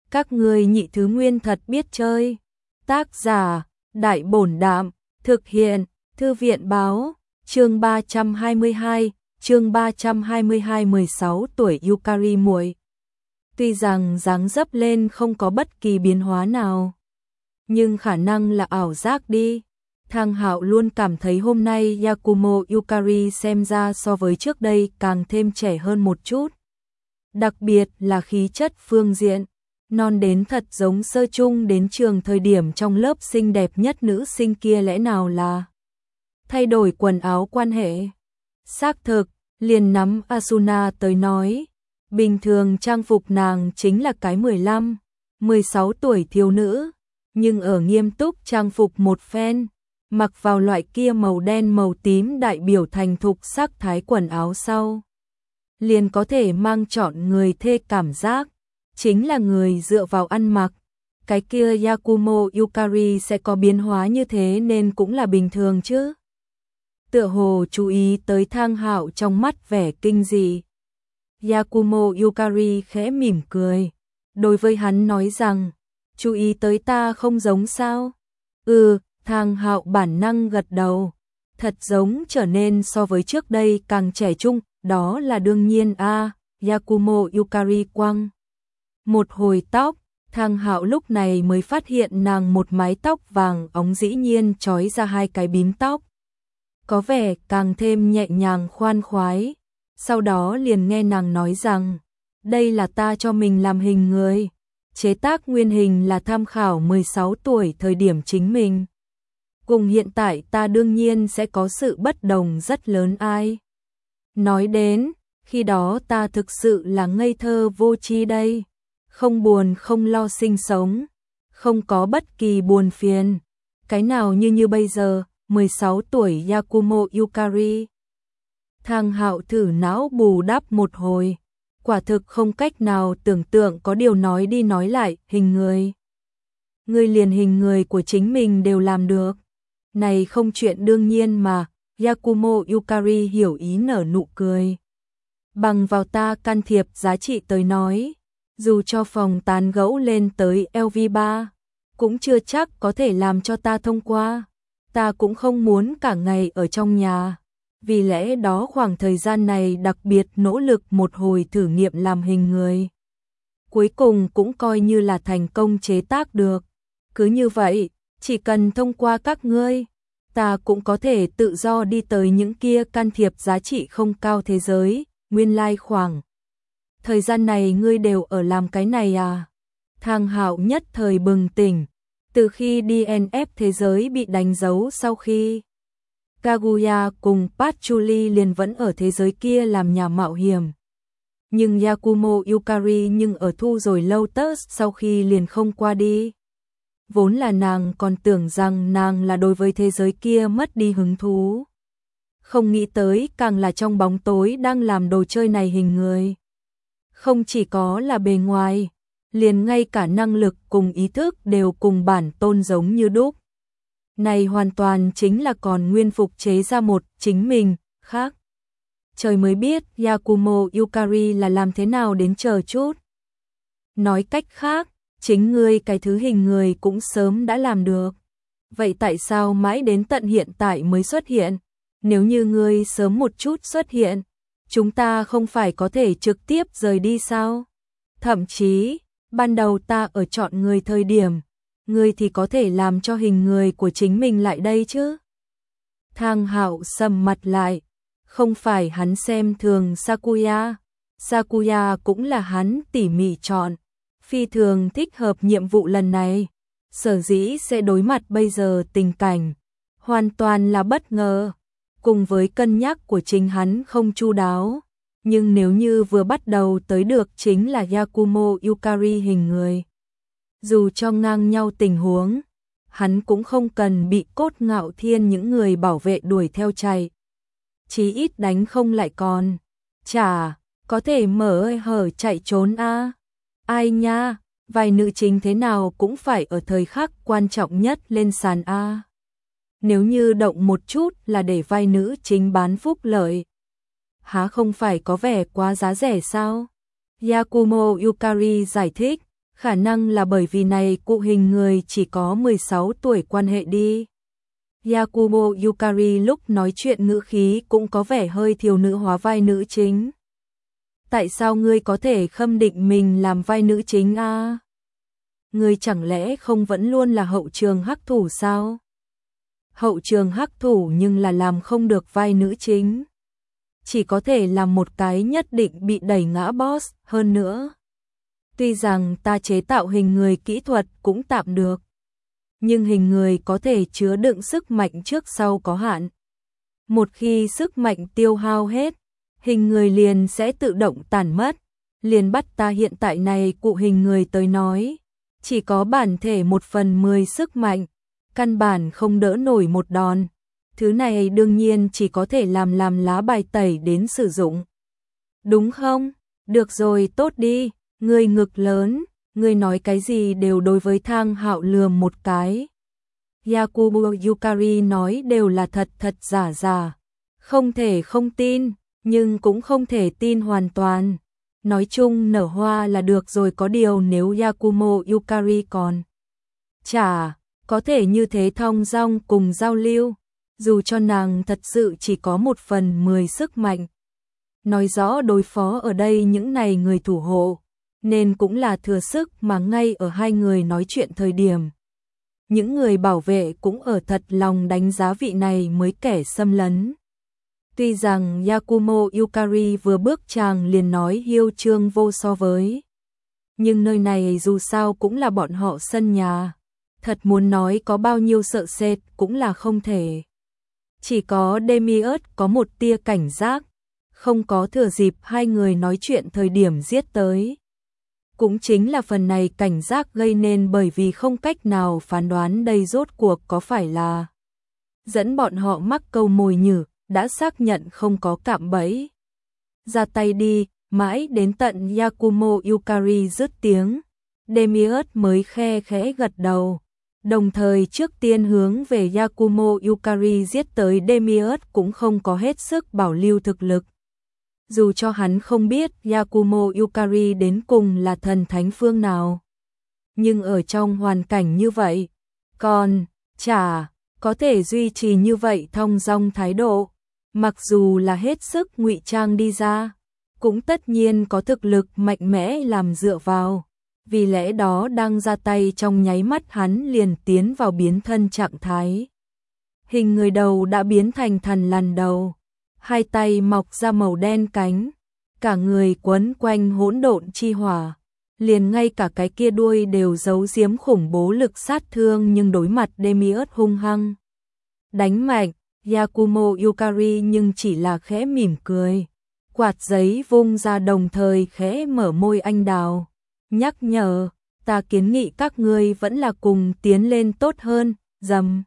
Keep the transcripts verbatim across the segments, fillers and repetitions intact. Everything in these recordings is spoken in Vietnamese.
Các ngươi nhị thứ nguyên thật biết chơi. Tác giả, Đại Bổn Đạm, thực hiện, Thư viện Báo, chương ba trăm hai mươi hai, chương ba trăm hai mươi hai mười sáu tuổi Yukari muội. Tuy rằng dáng dấp lên không có bất kỳ biến hóa nào, nhưng khả năng là ảo giác đi. Thang Hạo luôn cảm thấy hôm nay Yakumo Yukari xem ra so với trước đây càng thêm trẻ hơn một chút. Đặc biệt là khí chất phương diện, non đến thật giống sơ chung đến trường thời điểm trong lớp xinh đẹp nhất nữ sinh kia, lẽ nào là thay đổi quần áo quan hệ. Xác thực, liền nắm Asuna tới nói, bình thường trang phục nàng chính là cái mười lăm, mười sáu tuổi thiếu nữ, nhưng ở nghiêm túc trang phục một phen, mặc vào loại kia màu đen màu tím đại biểu thành thục sắc thái quần áo sau, liền có thể mang trọn người thê cảm giác, chính là người dựa vào ăn mặc. Cái kia Yakumo Yukari sẽ có biến hóa như thế nên cũng là bình thường chứ. Tựa hồ chú ý tới Thang Hạo trong mắt vẻ kinh dị. Yakumo Yukari khẽ mỉm cười, đối với hắn nói rằng, chú ý tới ta không giống sao? Ừ, Thang Hạo bản năng gật đầu, thật giống trở nên so với trước đây càng trẻ trung, đó là đương nhiên a. À, Yakumo Yukari quăng một hồi tóc, Thang Hạo lúc này mới phát hiện nàng một mái tóc vàng óng dĩ nhiên trói ra hai cái bím tóc, có vẻ càng thêm nhẹ nhàng khoan khoái. Sau đó liền nghe nàng nói rằng, đây là ta cho mình làm hình người, chế tác nguyên hình là tham khảo mười sáu tuổi thời điểm chính mình. Cùng hiện tại ta đương nhiên sẽ có sự bất đồng rất lớn ai. Nói đến, khi đó ta thực sự là ngây thơ vô tri đây, không buồn không lo sinh sống, không có bất kỳ buồn phiền, cái nào như như bây giờ, mười sáu tuổi Yakumo Yukari. Thang Hạo thử não bù đắp một hồi, quả thực không cách nào tưởng tượng, có điều nói đi nói lại, hình người. Người liền hình người của chính mình đều làm được. Này không chuyện đương nhiên mà, Yakumo Yukari hiểu ý nở nụ cười. Bằng vào ta can thiệp giá trị tới nói, dù cho phòng tán gẫu lên tới L V ba, cũng chưa chắc có thể làm cho ta thông qua. Ta cũng không muốn cả ngày ở trong nhà. Vì lẽ đó khoảng thời gian này đặc biệt nỗ lực một hồi thử nghiệm làm hình người. Cuối cùng cũng coi như là thành công chế tác được. Cứ như vậy, chỉ cần thông qua các ngươi, ta cũng có thể tự do đi tới những kia can thiệp giá trị không cao thế giới. Nguyên lai khoảng thời gian này ngươi đều ở làm cái này à? Thang Hạo nhất thời bừng tỉnh. Từ khi đê en ép thế giới bị đánh dấu, sau khi Kaguya cùng Patchouli liền vẫn ở thế giới kia làm nhà mạo hiểm. Nhưng Yakumo Yukari nhưng ở thu rồi Lotus sau khi liền không qua đi. Vốn là nàng còn tưởng rằng nàng là đối với thế giới kia mất đi hứng thú. Không nghĩ tới càng là trong bóng tối đang làm đồ chơi này hình người. Không chỉ có là bề ngoài, liền ngay cả năng lực cùng ý thức đều cùng bản tôn giống như đúc. Này hoàn toàn chính là còn nguyên phục chế ra một chính mình khác. Trời mới biết Yakumo Yukari là làm thế nào đến, chờ chút. Nói cách khác, chính ngươi cái thứ hình người cũng sớm đã làm được. Vậy tại sao mãi đến tận hiện tại mới xuất hiện? Nếu như ngươi sớm một chút xuất hiện, chúng ta không phải có thể trực tiếp rời đi sao? Thậm chí, ban đầu ta ở chọn người thời điểm, ngươi thì có thể làm cho hình người của chính mình lại đây chứ. Thang Hạo sầm mặt lại, không phải hắn xem thường Sakuya, Sakuya cũng là hắn tỉ mỉ chọn, phi thường thích hợp nhiệm vụ lần này, sở dĩ sẽ đối mặt bây giờ tình cảnh, hoàn toàn là bất ngờ, cùng với cân nhắc của chính hắn không chu đáo. Nhưng nếu như vừa bắt đầu tới được chính là Yakumo Yukari hình người, dù cho ngang nhau tình huống, hắn cũng không cần bị Cốt Ngạo Thiên những người bảo vệ đuổi theo chạy. Chí ít đánh không lại còn, chả, có thể mở hở chạy trốn a. À. Ai nha, vai nữ chính thế nào cũng phải ở thời khắc quan trọng nhất lên sàn a. À. Nếu như động một chút là để vai nữ chính bán phúc lợi, há không phải có vẻ quá giá rẻ sao? Yakumo Yukari giải thích, Khả năng là bởi vì này cụ hình người chỉ có mười sáu tuổi quan hệ đi. Yakumo Yukari lúc nói chuyện ngữ khí cũng có vẻ hơi thiếu nữ hóa vai nữ chính. Tại sao ngươi có thể khâm định mình làm vai nữ chính a? À? Ngươi chẳng lẽ không vẫn luôn là hậu trường hắc thủ sao? Hậu trường hắc thủ nhưng là làm không được vai nữ chính. Chỉ có thể làm một cái nhất định bị đẩy ngã boss hơn nữa. Tuy rằng ta chế tạo hình người kỹ thuật cũng tạm được. Nhưng hình người có thể chứa đựng sức mạnh trước sau có hạn. Một khi sức mạnh tiêu hao hết, hình người liền sẽ tự động tàn mất. Liền bắt ta hiện tại này cụ hình người tới nói. Chỉ có bản thể một phần mười sức mạnh. Căn bản không đỡ nổi một đòn. Thứ này đương nhiên chỉ có thể làm làm lá bài tẩy đến sử dụng. Đúng không? Được rồi, tốt đi. Ngươi ngực lớn, ngươi nói cái gì đều đối với Thang Hạo lườm một cái. Yakumo Yukari nói đều là thật thật giả giả. Không thể không tin, nhưng cũng không thể tin hoàn toàn. Nói chung nở hoa là được rồi, có điều nếu Yakumo Yukari còn chả có thể như thế thong dong cùng giao lưu, dù cho nàng thật sự chỉ có một phần mười sức mạnh. Nói rõ đối phó ở đây những này người thủ hộ, nên cũng là thừa sức mà ngay ở hai người nói chuyện thời điểm. Những người bảo vệ cũng ở thật lòng đánh giá vị này mới kẻ xâm lấn. Tuy rằng Yakumo Yukari vừa bước chàng liền nói hiêu trương vô so với. Nhưng nơi này dù sao cũng là bọn họ sân nhà. Thật muốn nói có bao nhiêu sợ sệt cũng là không thể. Chỉ có Demiurge có một tia cảnh giác. Không có thừa dịp hai người nói chuyện thời điểm giết tới. Cũng chính là phần này cảnh giác gây nên bởi vì không cách nào phán đoán đây rốt cuộc có phải là dẫn bọn họ mắc câu mồi nhử, đã xác nhận không có cạm bẫy. Ra tay đi, mãi đến tận Yakumo Yukari dứt tiếng, Demiurge mới khe khẽ gật đầu. Đồng thời trước tiên hướng về Yakumo Yukari giết tới. Demiurge cũng không có hết sức bảo lưu thực lực. Dù cho hắn không biết Yakumo Yukari đến cùng là thần thánh phương nào. Nhưng ở trong hoàn cảnh như vậy, còn chả có thể duy trì như vậy thong dong thái độ. Mặc dù là hết sức ngụy trang đi ra, cũng tất nhiên có thực lực mạnh mẽ làm dựa vào. Vì lẽ đó đang ra tay trong nháy mắt hắn liền tiến vào biến thân trạng thái. Hình người đầu đã biến thành thần lằn đầu. Hai tay mọc ra màu đen cánh, cả người quấn quanh hỗn độn chi hỏa, liền ngay cả cái kia đuôi đều giấu giếm khủng bố lực sát thương, nhưng đối mặt Demiurge hung hăng đánh mạnh, Yakumo Yukari nhưng chỉ là khẽ mỉm cười, quạt giấy vung ra đồng thời khẽ mở môi anh đào, nhắc nhở, ta kiến nghị các ngươi vẫn là cùng tiến lên tốt hơn. Dầm.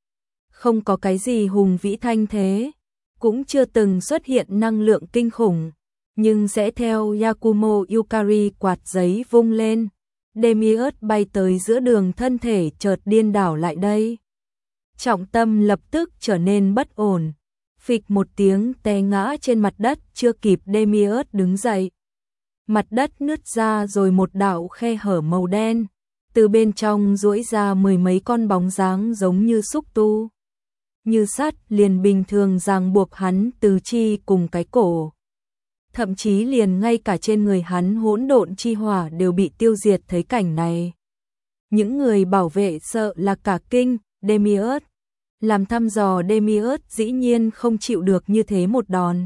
Không có cái gì hùng vĩ thanh thế, cũng chưa từng xuất hiện năng lượng kinh khủng, nhưng sẽ theo Yakumo Yukari quạt giấy vung lên, Demiurge bay tới giữa đường, thân thể chợt điên đảo lại đây. Trọng tâm lập tức trở nên bất ổn, phịch một tiếng té ngã trên mặt đất, chưa kịp Demiurge đứng dậy. Mặt đất nứt ra rồi một đạo khe hở màu đen, từ bên trong duỗi ra mười mấy con bóng dáng giống như xúc tu. Như sắt liền bình thường ràng buộc hắn từ chi cùng cái cổ. Thậm chí liền ngay cả trên người hắn hỗn độn chi hỏa đều bị tiêu diệt. Thấy cảnh này, những người bảo vệ sợ là cả kinh. Demiurge làm thăm dò, Demiurge dĩ nhiên không chịu được như thế một đòn.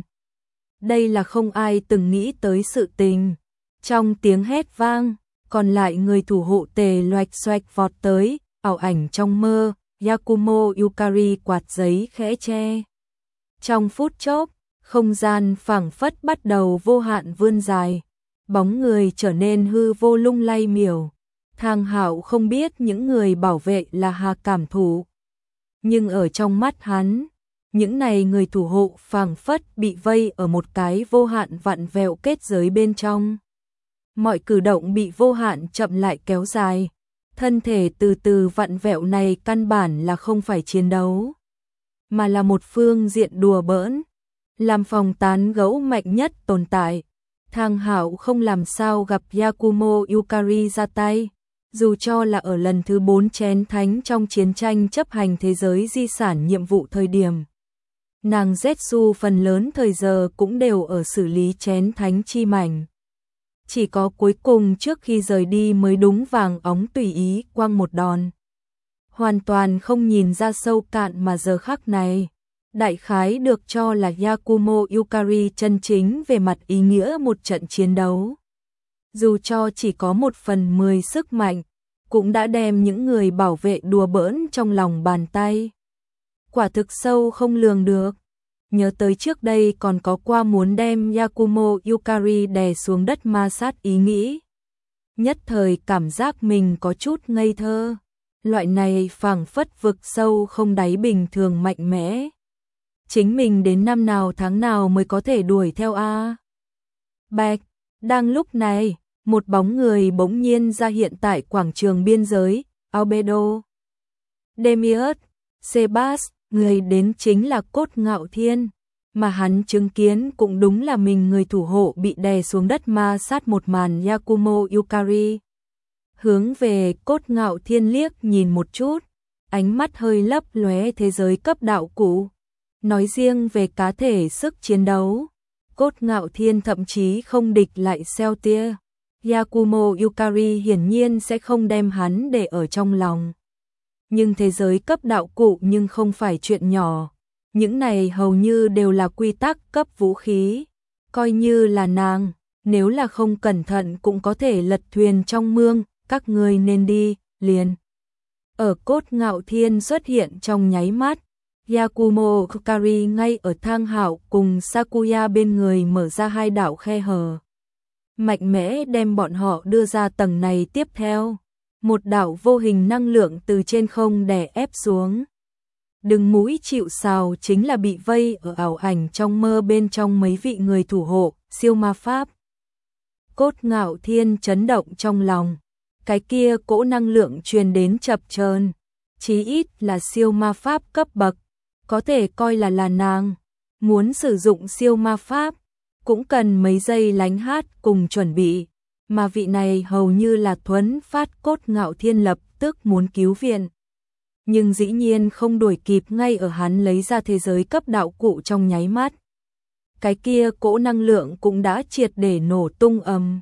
Đây là không ai từng nghĩ tới sự tình. Trong tiếng hét vang, còn lại người thủ hộ tề loạch xoạch vọt tới, ảo ảnh trong mơ. Yakumo Yukari quạt giấy khẽ che. Trong phút chốc, không gian phảng phất bắt đầu vô hạn vươn dài, bóng người trở nên hư vô lung lay miểu. Thang Hạo không biết những người bảo vệ là hà cảm thụ, nhưng ở trong mắt hắn, những này người thủ hộ phảng phất bị vây ở một cái vô hạn vặn vẹo kết giới bên trong. Mọi cử động bị vô hạn chậm lại kéo dài. Thân thể từ từ vặn vẹo này căn bản là không phải chiến đấu, mà là một phương diện đùa bỡn, làm phòng tán gẫu mạnh nhất tồn tại. Thang Hạo không làm sao gặp Yakumo Yukari ra tay, dù cho là ở lần thứ bốn chén thánh trong chiến tranh chấp hành thế giới di sản nhiệm vụ thời điểm. Nàng Zetsu phần lớn thời giờ cũng đều ở xử lý chén thánh chi mảnh. Chỉ có cuối cùng trước khi rời đi mới đúng vàng óng tùy ý quăng một đòn. Hoàn toàn không nhìn ra sâu cạn mà giờ khắc này. Đại khái được cho là Yakumo Yukari chân chính về mặt ý nghĩa một trận chiến đấu. Dù cho chỉ có một phần mười sức mạnh, cũng đã đem những người bảo vệ đùa bỡn trong lòng bàn tay. Quả thực sâu không lường được. Nhớ tới trước đây còn có qua muốn đem Yakumo Yukari đè xuống đất ma sát ý nghĩ. Nhất thời cảm giác mình có chút ngây thơ. Loại này phảng phất vực sâu không đáy bình thường mạnh mẽ. Chính mình đến năm nào tháng nào mới có thể đuổi theo a? Bạch, đang lúc này, một bóng người bỗng nhiên ra hiện tại quảng trường biên giới, Albedo. Demiurge, Sebas, người đến chính là Cốt Ngạo Thiên, mà hắn chứng kiến cũng đúng là mình người thủ hộ bị đè xuống đất ma sát một màn Yakumo Yukari. Hướng về Cốt Ngạo Thiên liếc nhìn một chút, ánh mắt hơi lấp lóe thế giới cấp đạo cụ. Nói riêng về cá thể sức chiến đấu, Cốt Ngạo Thiên thậm chí không địch lại Celtier. Yakumo Yukari hiển nhiên sẽ không đem hắn để ở trong lòng. Nhưng thế giới cấp đạo cụ nhưng không phải chuyện nhỏ. Những này hầu như đều là quy tắc cấp vũ khí. Coi như là nàng, nếu là không cẩn thận cũng có thể lật thuyền trong mương, các người nên đi, liền. Ở Cốt Ngạo Thiên xuất hiện trong nháy mắt, Yakumo Yukari ngay ở Thang Hạo cùng Sakuya bên người mở ra hai đạo khe hở. Mạnh mẽ đem bọn họ đưa ra tầng này tiếp theo. Một đạo vô hình năng lượng từ trên không đè ép xuống. Đừng mũi chịu sào chính là bị vây ở ảo ảnh trong mơ bên trong mấy vị người thủ hộ, siêu ma pháp. Cốt Ngạo Thiên chấn động trong lòng. Cái kia cỗ năng lượng truyền đến chập chờn, chí ít là siêu ma pháp cấp bậc, có thể coi là là nàng. Muốn sử dụng siêu ma pháp, cũng cần mấy giây lánh hát cùng chuẩn bị, mà vị này hầu như là thuấn phát. Cốt Ngạo Thiên lập tức muốn cứu viện. Nhưng dĩ nhiên không đuổi kịp ngay ở hắn lấy ra thế giới cấp đạo cụ trong nháy mắt. Cái kia cỗ năng lượng cũng đã triệt để nổ tung ầm.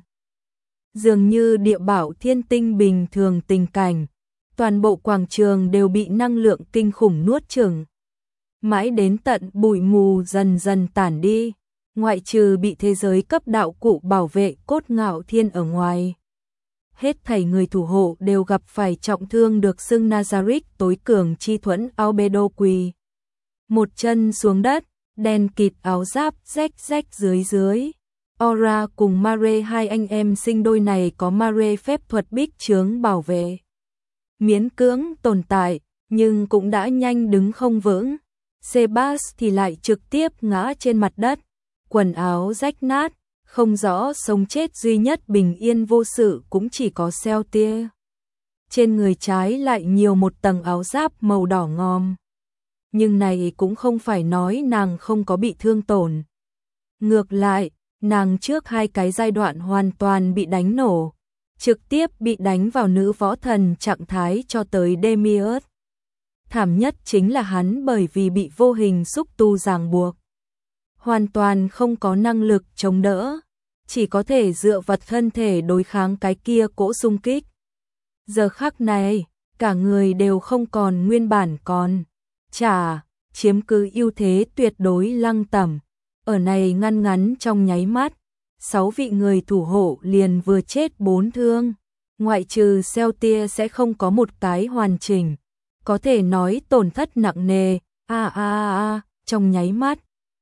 Dường như địa bảo thiên tinh bình thường tình cảnh, toàn bộ quảng trường đều bị năng lượng kinh khủng nuốt chửng. Mãi đến tận bụi mù dần dần tản đi, ngoại trừ bị thế giới cấp đạo cụ bảo vệ Cốt Ngạo Thiên ở ngoài. Hết thảy người thủ hộ đều gặp phải trọng thương được xưng Nazarick tối cường chi thuẫn Albedo quỳ. Một chân xuống đất, đen kịt áo giáp rách rách dưới dưới. Aura cùng Mare hai anh em sinh đôi này có Mare phép thuật bích chướng bảo vệ. Miễn cưỡng tồn tại, nhưng cũng đã nhanh đứng không vững. Sebas thì lại trực tiếp ngã trên mặt đất, quần áo rách nát, không rõ sống chết, duy nhất bình yên vô sự cũng chỉ có Celtier. Trên người trái lại nhiều một tầng áo giáp màu đỏ ngòm. Nhưng này cũng không phải nói nàng không có bị thương tổn. Ngược lại, nàng trước hai cái giai đoạn hoàn toàn bị đánh nổ, trực tiếp bị đánh vào nữ võ thần trạng thái cho tới Demiurge. Thảm nhất chính là hắn bởi vì bị vô hình xúc tu ràng buộc, hoàn toàn không có năng lực chống đỡ, chỉ có thể dựa vật thân thể đối kháng cái kia cỗ xung kích. Giờ khắc này, cả người đều không còn nguyên bản còn chả chiếm cứ ưu thế tuyệt đối Lăng Tẩm. Ở này ngăn ngắn trong nháy mắt, sáu vị người thủ hộ liền vừa chết bốn thương, ngoại trừ Celtier sẽ không có một cái hoàn chỉnh, có thể nói tổn thất nặng nề. A a a, trong nháy mắt,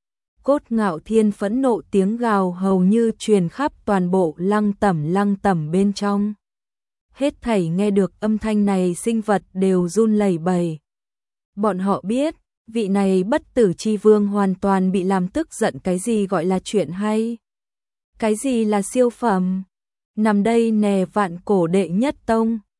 Cốt Ngạo Thiên phẫn nộ tiếng gào hầu như truyền khắp toàn bộ Lăng Tẩm Lăng Tẩm bên trong. Hết thảy nghe được âm thanh này sinh vật đều run lẩy bẩy. Bọn họ biết, vị này bất tử chi vương hoàn toàn bị làm tức giận. Cái gì gọi là chuyện hay? Cái gì là siêu phẩm? Nằm đây nè vạn cổ đệ nhất tông.